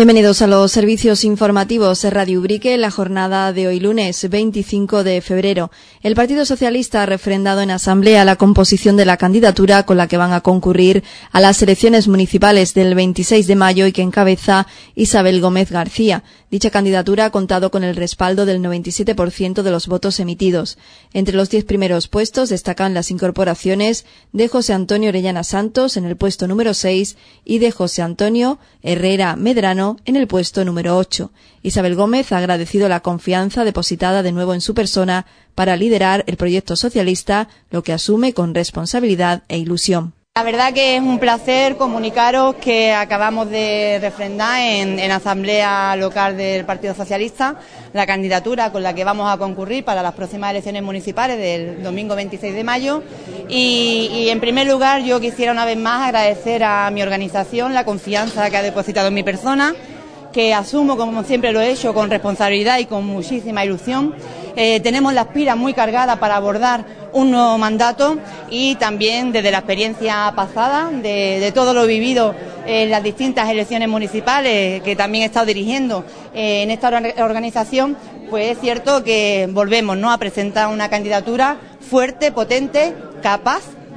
Bienvenidos a los servicios informativos de Radio Ubrique. La jornada de hoy lunes 25 de febrero. El Partido Socialista ha refrendado en asamblea la composición de la candidatura con la que van a concurrir a las elecciones municipales del 26 de mayo y que encabeza Isabel Gómez García. Dicha candidatura ha contado con el respaldo del 97% de los votos emitidos. Entre los 10 primeros puestos destacan las incorporaciones de José Antonio Orellana Santos en el puesto número 6 y de José Antonio Herrera Medrano en el puesto número 8. Isabel Gómez ha agradecido la confianza depositada de nuevo en su persona para liderar el proyecto socialista, lo que asume con responsabilidad e ilusión. La verdad que es un placer comunicaros que acabamos de refrendar en asamblea local del Partido Socialista la candidatura con la que vamos a concurrir para las próximas elecciones municipales del domingo 26 de mayo y en primer lugar yo quisiera una vez más agradecer a mi organización la confianza que ha depositado en mi persona, que asumo como siempre lo he hecho con responsabilidad y con muchísima ilusión. Tenemos las pilas muy cargadas para abordar un nuevo mandato y también desde la experiencia pasada, de todo lo vivido en las distintas elecciones municipales que también he estado dirigiendo en esta organización, pues es cierto que volvemos, ¿no?, a presentar una candidatura fuerte, potente, capaz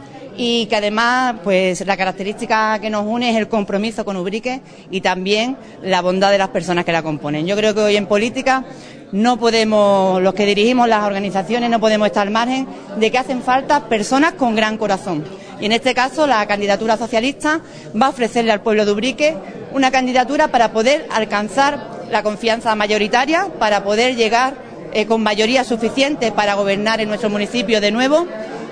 y que además pues la característica que nos une es el compromiso con Ubrique y también la bondad de las personas que la componen. Yo creo que hoy en política no podemos, los que dirigimos las organizaciones, no podemos estar al margen de que hacen falta personas con gran corazón. Y en este caso la candidatura socialista va a ofrecerle al pueblo de Ubrique una candidatura para poder alcanzar la confianza mayoritaria, para poder llegar con mayoría suficiente para gobernar en nuestro municipio de nuevo.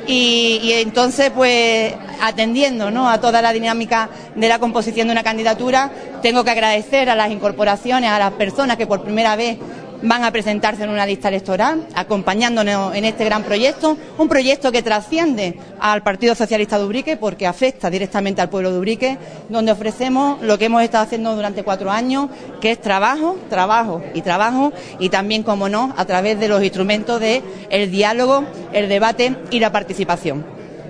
Y entonces, pues, atendiendo, ¿no?, a toda la dinámica de la composición de una candidatura, tengo que agradecer a las incorporaciones, a las personas que por primera vez van a presentarse en una lista electoral, acompañándonos en este gran proyecto, un proyecto que trasciende al Partido Socialista de Ubrique porque afecta directamente al pueblo de Ubrique, donde ofrecemos lo que hemos estado haciendo durante 4 años, que es trabajo, trabajo y trabajo, y también, como no, a través de los instrumentos de el diálogo, el debate y la participación.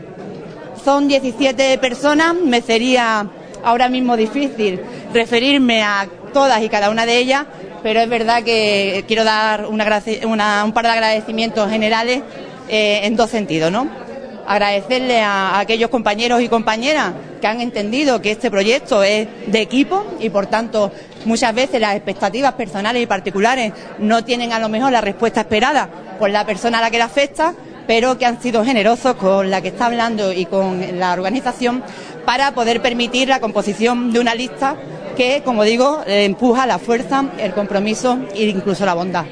Son 17 personas, me sería ahora mismo difícil referirme a todas y cada una de ellas, pero es verdad que quiero dar un par de agradecimientos generales en dos sentidos, ¿no? Agradecerle a aquellos compañeros y compañeras que han entendido que este proyecto es de equipo y, por tanto, muchas veces las expectativas personales y particulares no tienen a lo mejor la respuesta esperada por la persona a la que le afecta, pero que han sido generosos con la que está hablando y con la organización para poder permitir la composición de una lista que, como digo, empuja la fuerza, el compromiso e incluso la bondad.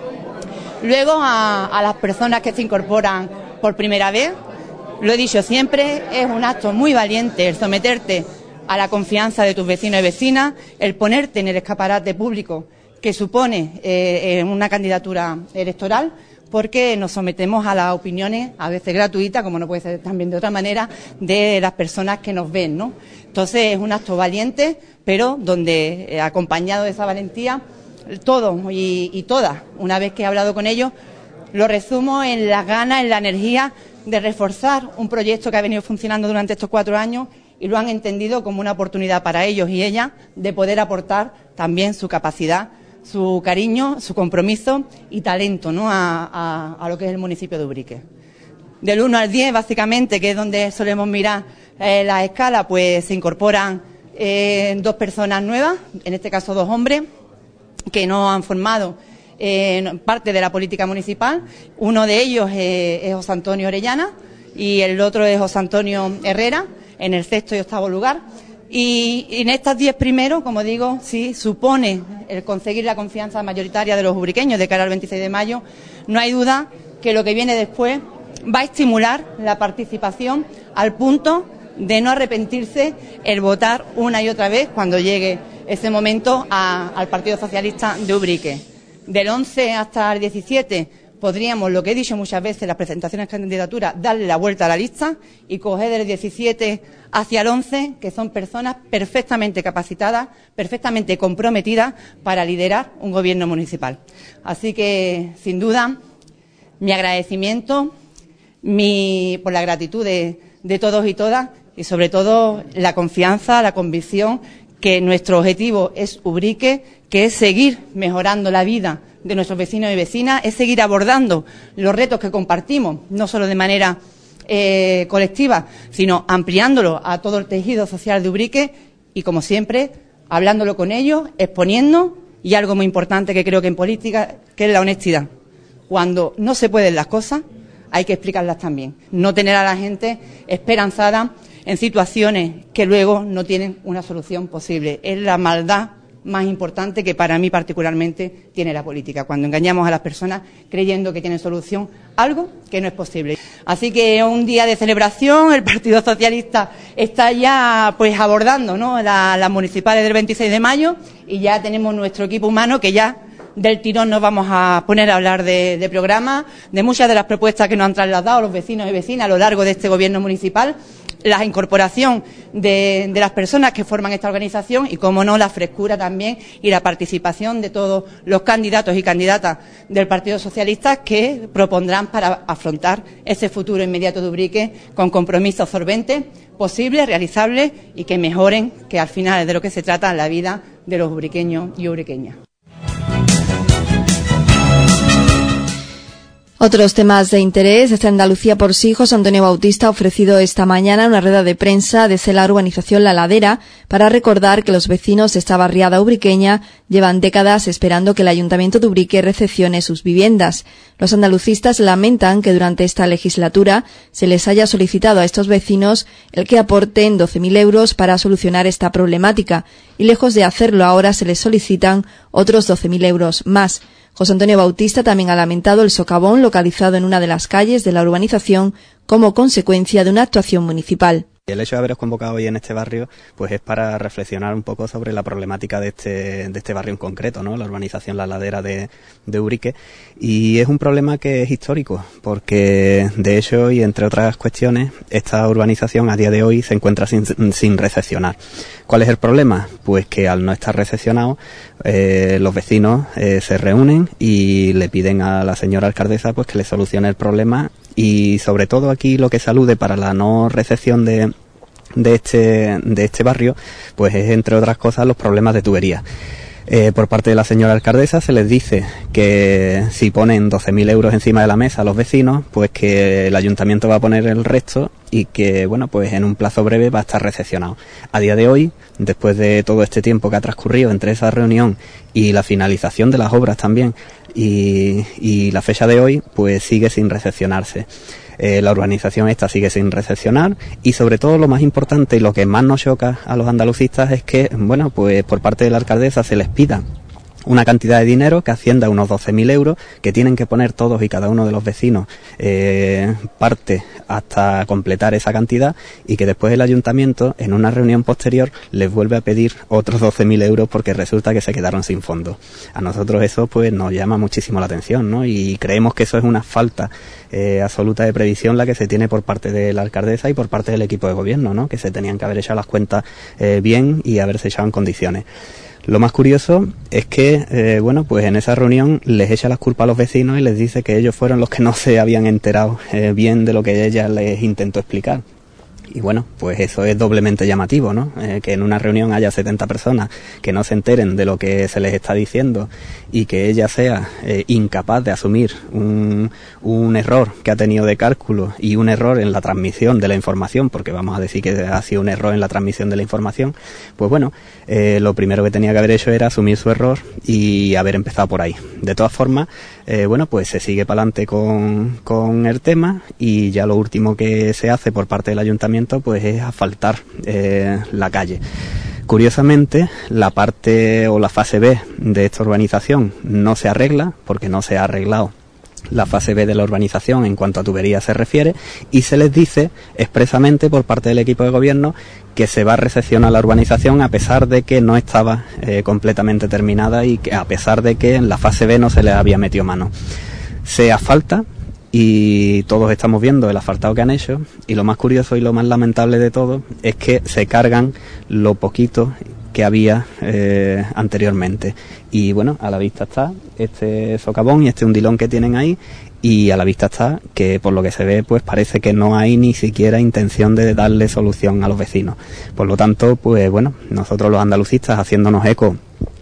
Luego, a las personas que se incorporan por primera vez, lo he dicho siempre, es un acto muy valiente el someterte a la confianza de tus vecinos y vecinas, el ponerte en el escaparate público que supone una candidatura electoral, porque nos sometemos a las opiniones, a veces gratuitas, como no puede ser también de otra manera, de las personas que nos ven, ¿no? Entonces es un acto valiente, pero donde, acompañado de esa valentía, todos y todas, una vez que he hablado con ellos, lo resumo en las ganas, en la energía de reforzar un proyecto que ha venido funcionando durante estos 4 años y lo han entendido como una oportunidad para ellos y ellas de poder aportar también su capacidad, su cariño, su compromiso y talento, ¿no?, a lo que es el municipio de Ubrique. Del 1 al 10, básicamente, que es donde solemos mirar la escala, pues se incorporan 2 personas nuevas, en este caso 2 hombres, que no han formado parte de la política municipal. Uno de ellos es José Antonio Orellana y el otro es José Antonio Herrera, en el 6º y 8º lugar. Y en estas 10 primeros, como digo, sí supone el conseguir la confianza mayoritaria de los ubriqueños de cara al 26 de mayo. No hay duda que lo que viene después va a estimular la participación al punto de no arrepentirse el votar una y otra vez cuando llegue ese momento al Partido Socialista de Ubrique. Del 11 hasta el 17 podríamos, lo que he dicho muchas veces en las presentaciones de candidatura, darle la vuelta a la lista y coger del 17 hacia el 11, que son personas perfectamente capacitadas, perfectamente comprometidas para liderar un gobierno municipal. Así que, sin duda, mi agradecimiento por la gratitud de todos y todas y, sobre todo, la confianza, la convicción que nuestro objetivo es Ubrique, que es seguir mejorando la vida de nuestros vecinos y vecinas, es seguir abordando los retos que compartimos, no solo de manera colectiva, sino ampliándolo a todo el tejido social de Ubrique y, como siempre, hablándolo con ellos, exponiendo, y algo muy importante que creo que en política, que es la honestidad. Cuando no se pueden las cosas, hay que explicarlas también. No tener a la gente esperanzada en situaciones que luego no tienen una solución posible. Es la maldad más importante que para mí particularmente tiene la política, cuando engañamos a las personas creyendo que tienen solución algo que no es posible. Así que un día de celebración, el Partido Socialista está ya pues abordando, ¿no?, las municipales del 26 de mayo y ya tenemos nuestro equipo humano que ya del tirón nos vamos a poner a hablar de programas, de muchas de las propuestas que nos han trasladado los vecinos y vecinas a lo largo de este gobierno municipal, la incorporación de las personas que forman esta organización y, como no, la frescura también y la participación de todos los candidatos y candidatas del Partido Socialista que propondrán para afrontar ese futuro inmediato de Ubrique con compromisos solventes, posibles, realizables y que mejoren, que al final es de lo que se trata, la vida de los ubriqueños y ubriqueñas. Otros temas de interés. Desde Andalucía por sí, José Antonio Bautista ha ofrecido esta mañana una rueda de prensa desde la urbanización La Ladera para recordar que los vecinos de esta barriada ubriqueña llevan décadas esperando que el Ayuntamiento de Ubrique recepcione sus viviendas. Los andalucistas lamentan que durante esta legislatura se les haya solicitado a estos vecinos el que aporten 12.000 euros para solucionar esta problemática y, lejos de hacerlo ahora, se les solicitan otros 12.000 euros más. José Antonio Bautista también ha lamentado el socavón localizado en una de las calles de la urbanización como consecuencia de una actuación municipal. El hecho de haberos convocado hoy en este barrio pues es para reflexionar un poco sobre la problemática de este barrio en concreto, ¿no? La urbanización La Ladera de Ubrique, y es un problema que es histórico porque de hecho, y entre otras cuestiones, esta urbanización a día de hoy se encuentra sin recepcionar. ¿Cuál es el problema? Pues que al no estar recepcionado los vecinos se reúnen y le piden a la señora alcaldesa pues que le solucione el problema. Y sobre todo aquí lo que se alude para la no recepción de este barrio, pues es, entre otras cosas, los problemas de tubería. Por parte de la señora alcaldesa se les dice que si ponen 12.000 euros encima de la mesa a los vecinos, pues que el ayuntamiento va a poner el resto y que, bueno, pues en un plazo breve va a estar recepcionado. A día de hoy, después de todo este tiempo que ha transcurrido entre esa reunión y la finalización de las obras también, y la fecha de hoy, pues sigue sin recepcionarse. La urbanización esta sigue sin recepcionar y, sobre todo, lo más importante y lo que más nos choca a los andalucistas es que, bueno, pues por parte de la alcaldesa se les pida una cantidad de dinero que ascienda a unos 12.000 euros que tienen que poner todos y cada uno de los vecinos parte hasta completar esa cantidad, y que después el ayuntamiento en una reunión posterior les vuelve a pedir otros 12.000 euros porque resulta que se quedaron sin fondos. A nosotros eso pues nos llama muchísimo la atención, ¿no? Y creemos que eso es una falta absoluta de previsión la que se tiene por parte de la alcaldesa y por parte del equipo de gobierno, ¿no? Que se tenían que haber echado las cuentas bien y haberse echado en condiciones. Lo más curioso es que, bueno, pues en esa reunión les echa las culpas a los vecinos y les dice que ellos fueron los que no se habían enterado bien de lo que ella les intentó explicar. Y bueno, pues eso es doblemente llamativo, ¿no? Que en una reunión haya 70 personas que no se enteren de lo que se les está diciendo y que ella sea incapaz de asumir un error que ha tenido de cálculo y un error en la transmisión de la información, porque vamos a decir que ha sido un error en la transmisión de la información. Pues bueno, lo primero que tenía que haber hecho era asumir su error y haber empezado por ahí. De todas formas, bueno, pues se sigue para adelante con el tema, y ya lo último que se hace por parte del ayuntamiento pues es asfaltar la calle. Curiosamente, la parte o la fase B de esta urbanización no se arregla, porque no se ha arreglado la fase B de la urbanización en cuanto a tuberías se refiere, y se les dice expresamente por parte del equipo de gobierno que se va a recepcionar la urbanización a pesar de que no estaba completamente terminada y que a pesar de que en la fase B no se les había metido mano. Se asfalta y todos estamos viendo el asfaltado que han hecho, y lo más curioso y lo más lamentable de todo es que se cargan lo poquito que había anteriormente. Y bueno, a la vista está este socavón y este hundilón que tienen ahí, y a la vista está que, por lo que se ve, pues parece que no hay ni siquiera intención de darle solución a los vecinos. Por lo tanto, pues bueno, nosotros los andalucistas, haciéndonos eco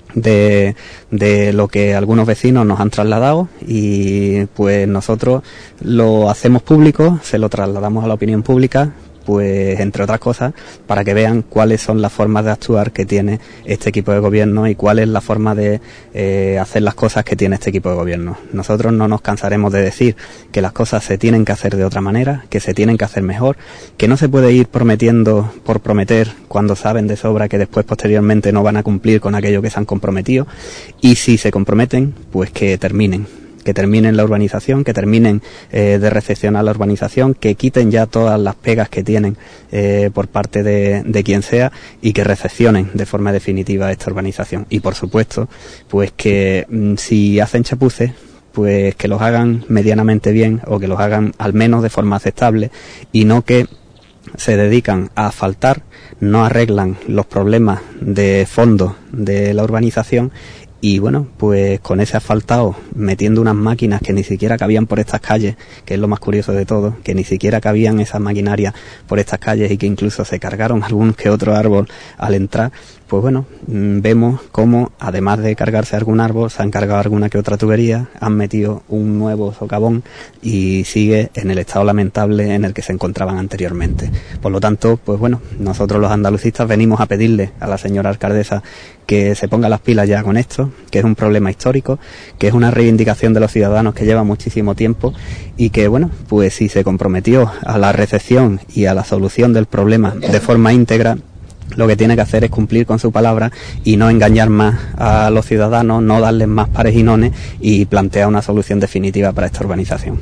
de lo que algunos vecinos nos han trasladado, y pues nosotros lo hacemos público, se lo trasladamos a la opinión pública, pues entre otras cosas para que vean cuáles son las formas de actuar que tiene este equipo de gobierno y cuál es la forma de hacer las cosas que tiene este equipo de gobierno. Nosotros no nos cansaremos de decir que las cosas se tienen que hacer de otra manera, que se tienen que hacer mejor, que no se puede ir prometiendo por prometer cuando saben de sobra que después posteriormente no van a cumplir con aquello que se han comprometido, y si se comprometen, pues que terminen la urbanización, que terminen de recepcionar la urbanización, que quiten ya todas las pegas que tienen por parte de quien sea, y que recepcionen de forma definitiva esta urbanización. Y por supuesto, pues que si hacen chapuces, pues que los hagan medianamente bien, o que los hagan al menos de forma aceptable, y no que se dedican a asfaltar, no arreglan los problemas de fondo de la urbanización. Y bueno, pues con ese asfaltado, metiendo unas máquinas que ni siquiera cabían por estas calles, que es lo más curioso de todo, que ni siquiera cabían esas maquinarias por estas calles, y que incluso se cargaron algún que otro árbol al entrar, pues bueno, vemos cómo, además de cargarse algún árbol, se han cargado alguna que otra tubería, han metido un nuevo socavón y sigue en el estado lamentable en el que se encontraban anteriormente. Por lo tanto, pues bueno, nosotros los andalucistas venimos a pedirle a la señora alcaldesa que se ponga las pilas ya con esto, que es un problema histórico, que es una reivindicación de los ciudadanos que lleva muchísimo tiempo, y que bueno, pues si se comprometió a la recepción y a la solución del problema de forma íntegra, lo que tiene que hacer es cumplir con su palabra y no engañar más a los ciudadanos, no darles más pares y nones, y plantear una solución definitiva para esta urbanización.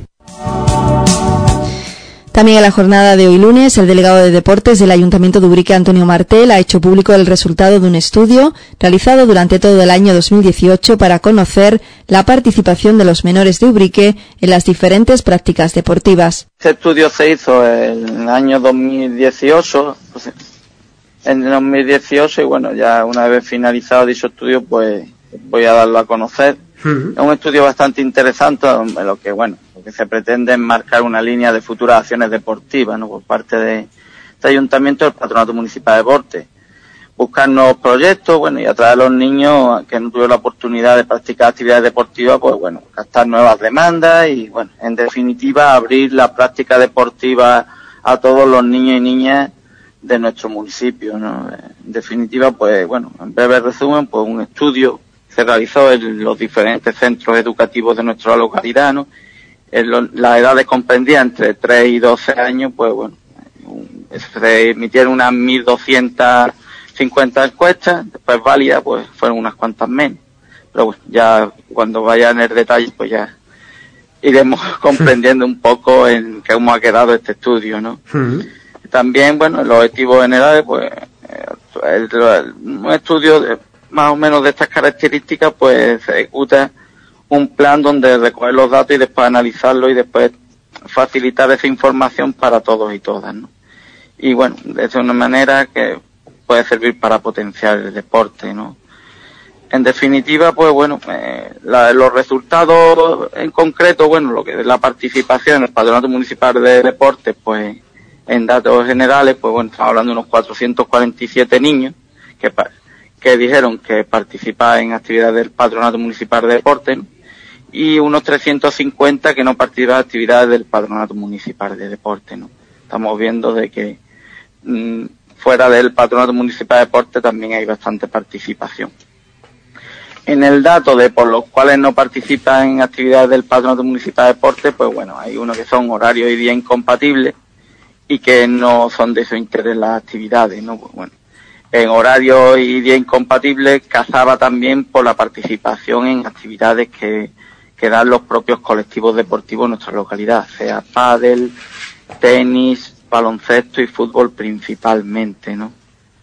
También en la jornada de hoy lunes, el delegado de Deportes del Ayuntamiento de Ubrique, Antonio Martel, ha hecho público el resultado de un estudio realizado durante todo el año 2018 para conocer la participación de los menores de Ubrique en las diferentes prácticas deportivas. Este estudio se hizo en el año 2018, y bueno, ya una vez finalizado dicho estudio, pues voy a darlo a conocer. Es un estudio bastante interesante, en lo que se pretende es marcar una línea de futuras acciones deportivas, ¿no?, por parte de este ayuntamiento y del Patronato Municipal de Deportes. Buscar nuevos proyectos, y atraer a los niños que no tuvieron la oportunidad de practicar actividades deportivas, captar nuevas demandas y, en definitiva, abrir la práctica deportiva a todos los niños y niñas de nuestro municipio, ¿no? En definitiva, en breve resumen, un estudio se realizó en los diferentes centros educativos de nuestra localidad, ¿no? Las edades comprendían entre 3 y 12 años, se emitieron unas 1.250 encuestas, después válidas, fueron unas cuantas menos. Pero ya cuando vaya en el detalle, ya iremos comprendiendo un poco en cómo ha quedado este estudio, ¿no? También, el objetivo general, un estudio más o menos de estas características, se ejecuta un plan donde recoger los datos y después analizarlos y después facilitar esa información para todos y todas, ¿no? Y de una manera que puede servir para potenciar el deporte, ¿no? En definitiva, los resultados en concreto, lo que es la participación en el Patronato Municipal de Deportes, en datos generales, estamos hablando de unos 447 niños que dijeron que participaban en actividades del Patronato Municipal de Deportes, ¿no?, y unos 350 que no participaban en actividades del Patronato Municipal de Deportes, ¿no? Estamos viendo de que fuera del Patronato Municipal de Deportes también hay bastante participación. En el dato de por los cuales no participan en actividades del Patronato Municipal de Deportes, hay unos que son horarios y días incompatibles y que no son de su interés las actividades, ¿no? En horarios y días incompatibles cazaba también por la participación en actividades que dan los propios colectivos deportivos en nuestra localidad, sea pádel, tenis, baloncesto y fútbol principalmente, ¿no?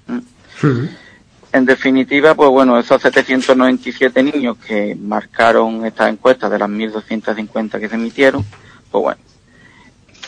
En definitiva, esos 797 niños que marcaron estas encuestas de las 1.250 que se emitieron,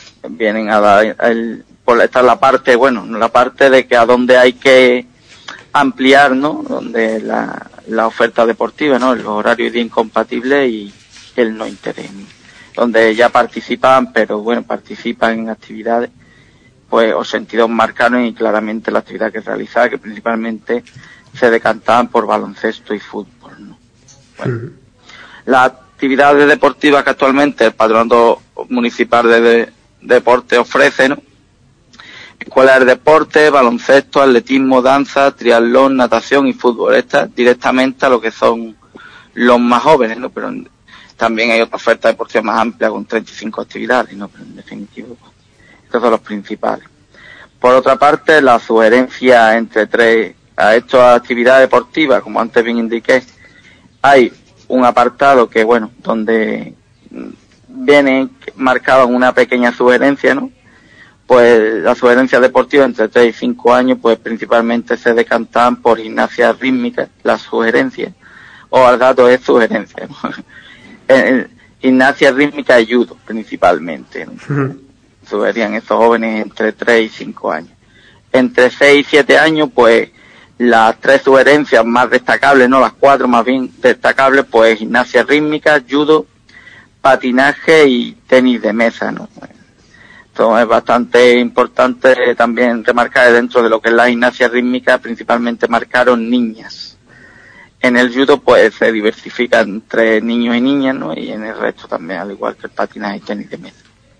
vienen a dar esta es la parte, la parte de que a dónde hay que ampliar, ¿no?, donde la oferta deportiva, ¿no?, los horarios de incompatible y el no interés, ¿no?, donde ya participan, pero bueno, participan en actividades, pues, o sentidos marcaron y claramente la actividad que realizaba, que principalmente se decantaban por baloncesto y fútbol, ¿no? Bueno, las actividades deportivas que actualmente el Patronato Municipal de Deporte ofrece, ¿no?, escuelas de deporte, baloncesto, atletismo, danza, triatlón, natación y fútbol. Estas directamente a lo que son los más jóvenes, ¿no?, pero también hay otra oferta deportiva más amplia con 35 actividades, ¿no?, pero en definitivo, pues, estos son los principales. Por otra parte, la sugerencia entre tres a estas actividades deportivas, como antes bien indiqué, hay un apartado que, bueno, donde viene marcada una pequeña sugerencia, ¿no? Pues la sugerencia deportiva entre 3 y 5 años, pues principalmente se decantan por gimnasia rítmica, la sugerencia, o al gato es sugerencia, ¿no? Gimnasia rítmica y judo, principalmente, ¿no? Sugerían estos jóvenes entre 3 y 5 años. Entre 6 y 7 años, pues, las 3 sugerencias más destacables, no, las 4 más bien destacables, pues gimnasia rítmica, judo, patinaje y tenis de mesa, ¿no? Esto es bastante importante también remarcar dentro de lo que es la gimnasia rítmica, principalmente marcaron niñas. En el judo, pues, se diversifica entre niños y niñas, ¿no?, y en el resto también, al igual que el patinaje y tenis de mesa.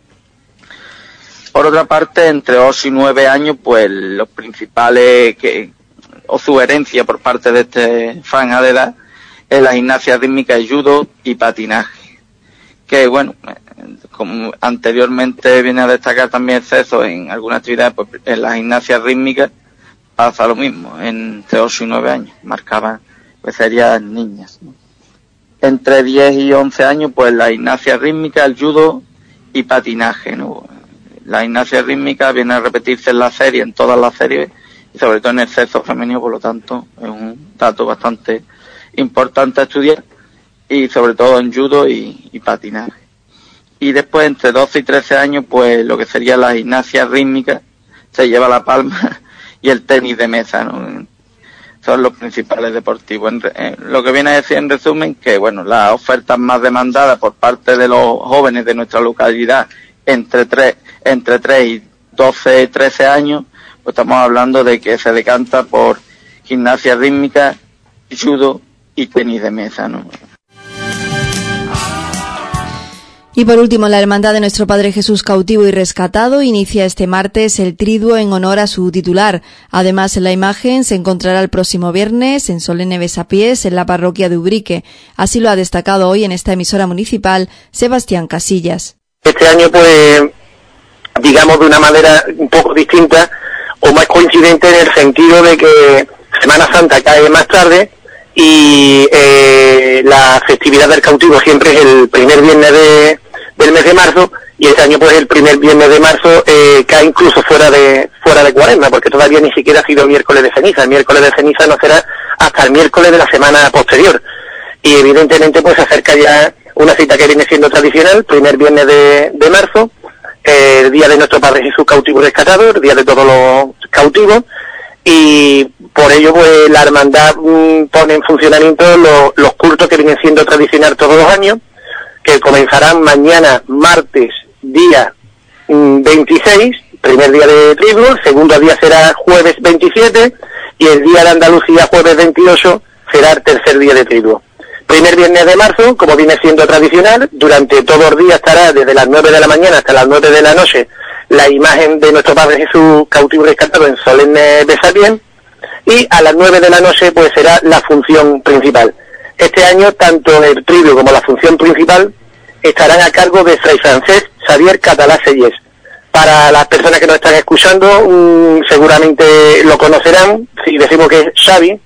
Por otra parte, entre 8 y 9 años, pues, los principales o sugerencias por parte de este franja de edad es la gimnasia rítmica y judo y patinaje. Que, bueno, como anteriormente viene a destacar también exceso en algunas actividades, pues en la gimnasia rítmica pasa lo mismo, entre 8 y 9 años, marcaban, pues serían niñas, ¿no? Entre 10 y 11 años, pues la gimnasia rítmica, el judo y patinaje, ¿no? La gimnasia rítmica viene a repetirse en la serie, en todas las series, y sobre todo en el sexo femenino, por lo tanto, es un dato bastante importante a estudiar, y sobre todo en judo y patinaje. Y después, entre 12 y 13 años, pues lo que sería la gimnasia rítmica se lleva la palma, y el tenis de mesa, ¿no? Son los principales deportivos. Lo que viene a decir en resumen que, bueno, las ofertas más demandadas por parte de los jóvenes de nuestra localidad entre 3 y 12, 13 años, pues estamos hablando de que se decanta por gimnasia rítmica, judo y tenis de mesa, ¿no? Y por último, la Hermandad de Nuestro Padre Jesús Cautivo y Rescatado inicia este martes el triduo en honor a su titular. Además, la imagen se encontrará el próximo viernes en solemne besapiés en la parroquia de Ubrique. Así lo ha destacado hoy en esta emisora municipal Sebastián Casillas. Este año, pues, digamos de una manera un poco distinta o más coincidente en el sentido de que Semana Santa cae más tarde y la festividad del cautivo siempre es el primer viernes del mes de marzo, y este año pues el primer viernes de marzo cae incluso fuera de Cuaresma, porque todavía ni siquiera ha sido miércoles de ceniza. El miércoles de ceniza no será hasta el miércoles de la semana posterior, y evidentemente pues se acerca ya una cita que viene siendo tradicional, primer viernes de marzo, el día de Nuestro Padre Jesús Cautivo y Rescatado, el día de todos los cautivos, y por ello pues la hermandad pone en funcionamiento los cultos que vienen siendo tradicional todos los años, que comenzarán mañana martes día 26, primer día de triduo, el segundo día será jueves 27 y el día de Andalucía jueves 28 será el tercer día de triduo. Primer viernes de marzo, como viene siendo tradicional, durante todo el día estará desde las 9 de la mañana hasta las 9 de la noche la imagen de Nuestro Padre Jesús Cautivo y Rescatado en solemne besapiés, y a las 9 de la noche pues será la función principal. Este año tanto el triduo como la función principal estarán a cargo de Fray Francesc Xavier Catalá Sellés. Para las personas que nos están escuchando, seguramente lo conocerán, si decimos que es Xavi,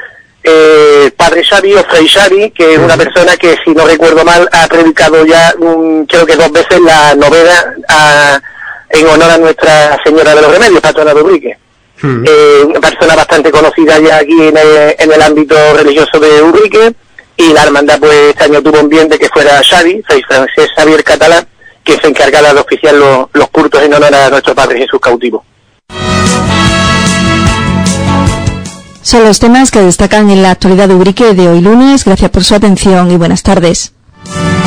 Padre Xavi o Fray Xavi, que es una persona que, si no recuerdo mal, ha predicado ya, creo que 2 veces la novena en honor a Nuestra Señora de los Remedios, patrona de Ubrique. Una persona bastante conocida ya aquí en el ámbito religioso de Ubrique, y la hermandad pues este año tuvo un bien de que fuera Xavi, Fray Francesc Xavier Catalá, que se encargara de oficiar los cultos en honor a Nuestro Padre Jesús Cautivo. Son los temas que destacan en la actualidad de Ubrique de hoy lunes. Gracias por su atención y buenas tardes.